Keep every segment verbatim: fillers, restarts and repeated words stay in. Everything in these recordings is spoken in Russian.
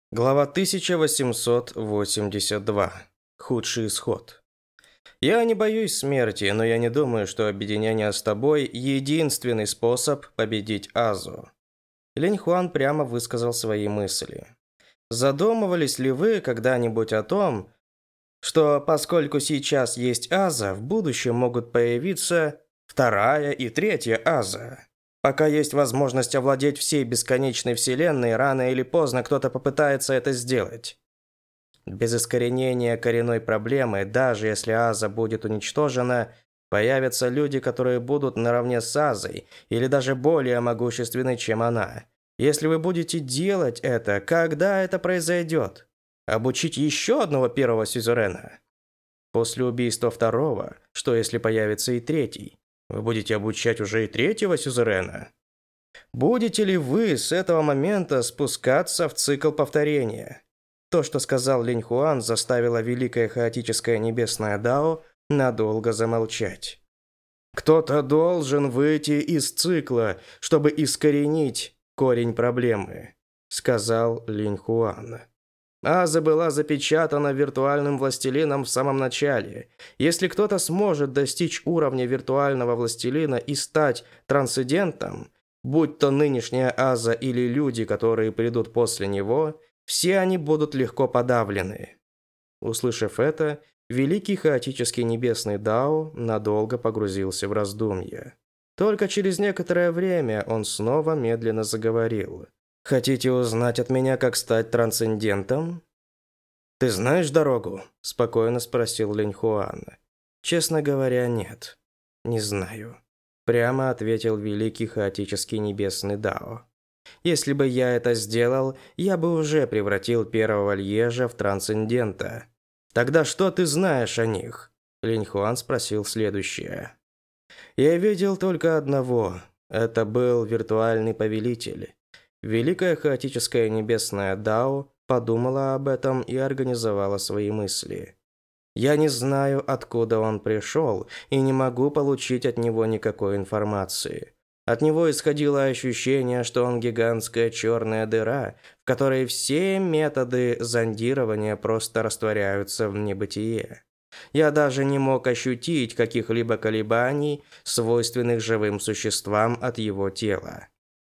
Глава тысяча восемьсот восемьдесят два. Худший исход. Я не боюсь смерти, но я не думаю, что объединение с тобой – единственный способ победить Азу. Линь Хуан прямо высказал свои мысли. Задумывались ли вы когда-нибудь о том, что поскольку сейчас есть Аза, в будущем могут появиться вторая и третья Аза? Пока есть возможность овладеть всей бесконечной вселенной, рано или поздно кто-то попытается это сделать. Без искоренения коренной проблемы, даже если Аза будет уничтожена, появятся люди, которые будут наравне с Азой, или даже более могущественны, чем она. Если вы будете делать это, когда это произойдет? Обучить еще одного первого сюзерена? После убийства второго, что если появится и третий? Вы будете обучать уже и третьего сюзерена? Будете ли вы с этого момента спускаться в цикл повторения? То, что сказал Линь Хуан, заставило великое хаотическое небесное Дао надолго замолчать. Кто-то должен выйти из цикла, чтобы искоренить корень проблемы, сказал Линь Хуан. Аза была запечатана виртуальным властелином в самом начале. Если кто-то сможет достичь уровня виртуального властелина и стать трансцендентом, будь то нынешняя Аза или люди, которые придут после него, все они будут легко подавлены. Услышав это, великий хаотический небесный Дао надолго погрузился в раздумья. Только через некоторое время он снова медленно заговорил. «Хотите узнать от меня, как стать трансцендентом?» «Ты знаешь дорогу?» – спокойно спросил Линь Хуан. «Честно говоря, нет. Не знаю», – прямо ответил великий хаотический небесный Дао. «Если бы я это сделал, я бы уже превратил первого Льежа в трансцендента». «Тогда что ты знаешь о них?» Линь Хуан спросил следующее. «Я видел только одного. Это был виртуальный повелитель». Великое хаотическое небесное Дао подумала об этом и организовала свои мысли. «Я не знаю, откуда он пришел, и не могу получить от него никакой информации. От него исходило ощущение, что он гигантская черная дыра, в которой все методы зондирования просто растворяются в небытие. Я даже не мог ощутить каких-либо колебаний, свойственных живым существам от его тела.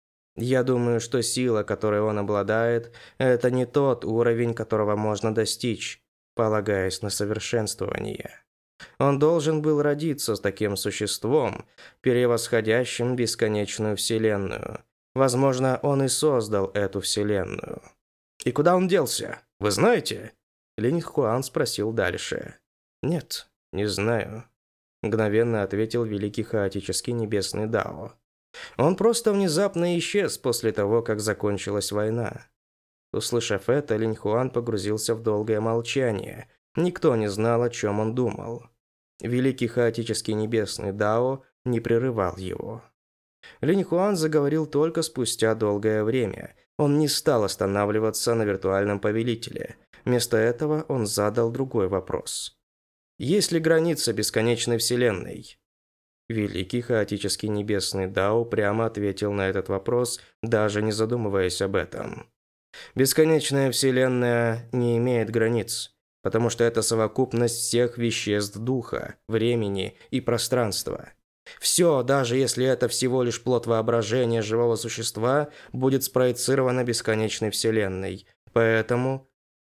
Я думаю, что сила, которой он обладает, это не тот уровень, которого можно достичь, полагаясь на совершенствование. Он должен был родиться с таким существом, превосходящим бесконечную вселенную. Возможно, он и создал эту вселенную. «И куда он делся? Вы знаете?» Линь Хуан спросил дальше. «Нет, не знаю», – мгновенно ответил великий хаотический небесный Дао. Он просто внезапно исчез после того, как закончилась война. Услышав это, Линь Хуан погрузился в долгое молчание. Никто не знал, о чем он думал. Великий хаотический небесный Дао не прерывал его. Линь Хуан заговорил только спустя долгое время. Он не стал останавливаться на виртуальном повелителе. Вместо этого он задал другой вопрос. Есть ли граница бесконечной вселенной? Великий хаотический небесный Дао прямо ответил на этот вопрос, даже не задумываясь об этом. Бесконечная вселенная не имеет границ, потому что это совокупность всех веществ духа, времени и пространства. Все, даже если это всего лишь плод воображения живого существа, будет спроецировано бесконечной вселенной. Поэтому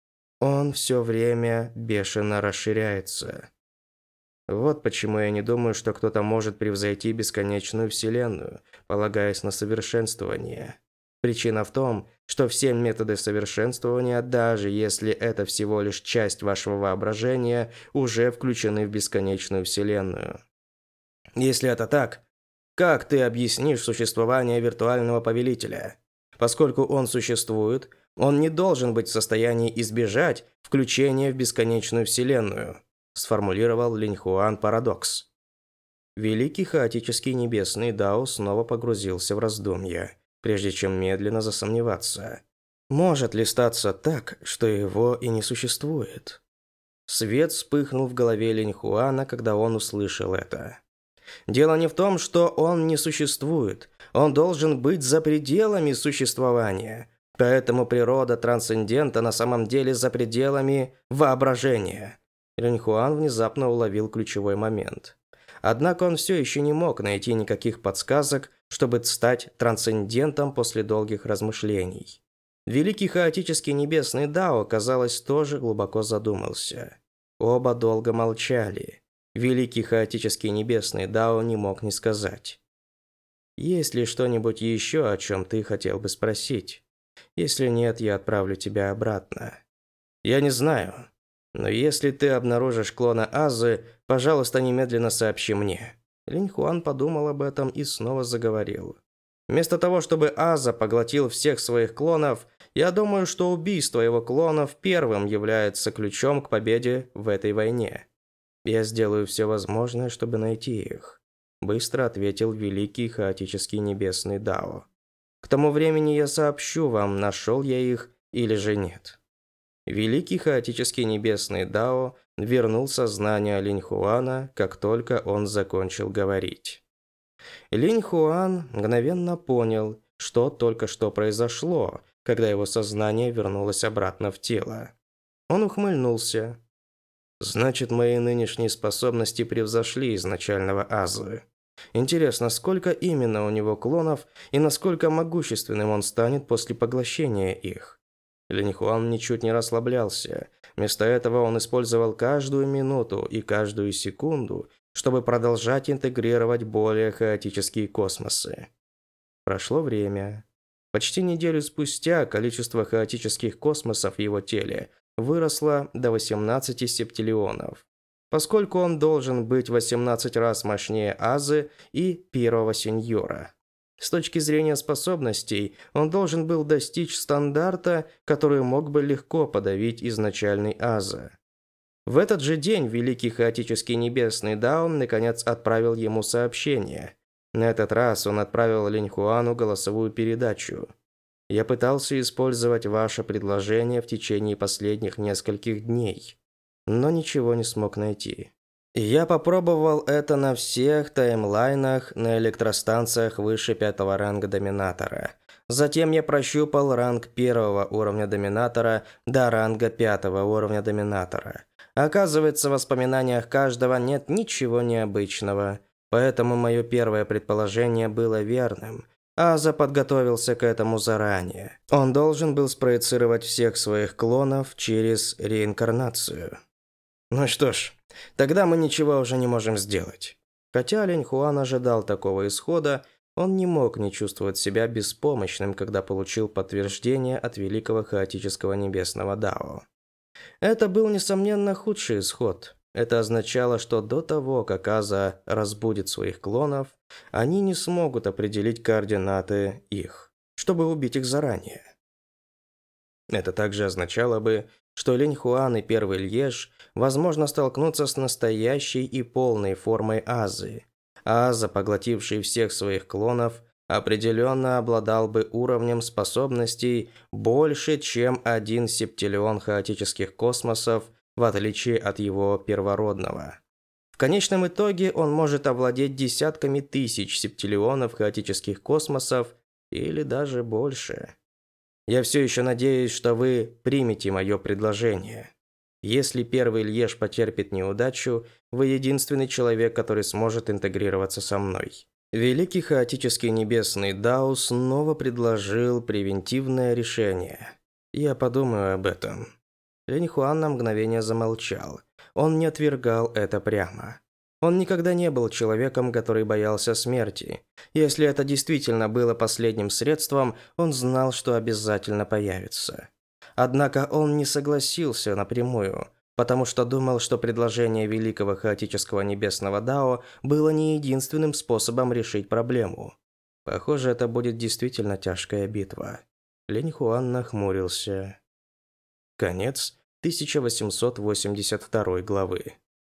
он все время бешено расширяется. Вот почему я не думаю, что кто-то может превзойти бесконечную вселенную, полагаясь на совершенствование. Причина в том, что все методы совершенствования, даже если это всего лишь часть вашего воображения, уже включены в бесконечную вселенную. Если это так, как ты объяснишь существование виртуального повелителя? Поскольку он существует, он не должен быть в состоянии избежать включения в бесконечную вселенную, сформулировал Линь Хуан парадокс. Великий хаотический небесный Дао снова погрузился в раздумья, прежде чем медленно засомневаться. Может ли статься так, что его и не существует? Свет вспыхнул в голове Линь Хуана, когда он услышал это. Дело не в том, что он не существует. Он должен быть за пределами существования. Поэтому природа трансцендента на самом деле за пределами воображения. Линьхуан внезапно уловил ключевой момент. Однако он все еще не мог найти никаких подсказок, чтобы стать трансцендентом после долгих размышлений. Великий хаотический небесный Дао, казалось, тоже глубоко задумался. Оба долго молчали. Великий хаотический небесный Дао не мог не сказать. «Есть ли что-нибудь еще, о чем ты хотел бы спросить? Если нет, я отправлю тебя обратно. Я не знаю, но если ты обнаружишь клона Азы, пожалуйста, немедленно сообщи мне». Линьхуан подумал об этом и снова заговорил. «Вместо того, чтобы Аза поглотил всех своих клонов, я думаю, что убийство его клонов первым является ключом к победе в этой войне. Я сделаю все возможное, чтобы найти их», – быстро ответил Великий Хаотический Небесный Дао. «К тому времени я сообщу вам, нашел я их или же нет». Великий Хаотический Небесный Дао вернул сознание Линьхуана, как только он закончил говорить. Линьхуан мгновенно понял, что только что произошло, когда его сознание вернулось обратно в тело. Он ухмыльнулся. «Значит, мои нынешние способности превзошли изначального Азы. Интересно, сколько именно у него клонов и насколько могущественным он станет после поглощения их?» Линьхуан ничуть не расслаблялся. Вместо этого он использовал каждую минуту и каждую секунду, чтобы продолжать интегрировать более хаотические космосы. Прошло время. Почти неделю спустя количество хаотических космосов в его теле выросло до восемнадцати септиллионов, поскольку он должен быть в восемнадцать раз мощнее Азы и первого сеньора. С точки зрения способностей, он должен был достичь стандарта, который мог бы легко подавить изначальный Аза. В этот же день Великий Хаотический Небесный Дао наконец отправил ему сообщение. На этот раз он отправил Линьхуану голосовую передачу. «Я пытался использовать ваше предложение в течение последних нескольких дней, но ничего не смог найти. Я попробовал это на всех таймлайнах на электростанциях выше пятого ранга Доминатора. Затем я прощупал ранг первого уровня Доминатора до ранга пятого уровня Доминатора. Оказывается, в воспоминаниях каждого нет ничего необычного, поэтому мое первое предположение было верным. Аза подготовился к этому заранее. Он должен был спроецировать всех своих клонов через реинкарнацию. Ну что ж, тогда мы ничего уже не можем сделать». Хотя Линьхуан ожидал такого исхода, он не мог не чувствовать себя беспомощным, когда получил подтверждение от Великого Хаотического Небесного Дао. Это был, несомненно, худший исход. Это означало, что до того, как Аза разбудит своих клонов, они не смогут определить координаты их, чтобы убить их заранее. Это также означало бы, что Линьхуан и Первый Льеж, возможно, столкнутся с настоящей и полной формой Азы. Аза, поглотивший всех своих клонов, определенно обладал бы уровнем способностей больше, чем один септиллион хаотических космосов, в отличие от его первородного. В конечном итоге он может овладеть десятками тысяч септиллионов хаотических космосов или даже больше. Я все еще надеюсь, что вы примете мое предложение. Если Первый Льеж потерпит неудачу, вы единственный человек, который сможет интегрироваться со мной». Великий Хаотический Небесный Дао снова предложил превентивное решение. «Я подумаю об этом». Линьхуан на мгновение замолчал. Он не отвергал это прямо. Он никогда не был человеком, который боялся смерти. Если это действительно было последним средством, он знал, что обязательно появится. Однако он не согласился напрямую, потому что думал, что предложение Великого Хаотического Небесного Дао было не единственным способом решить проблему. Похоже, это будет действительно тяжкая битва. Линьхуан нахмурился. Конец тысяча восемьсот восемьдесят второй главы.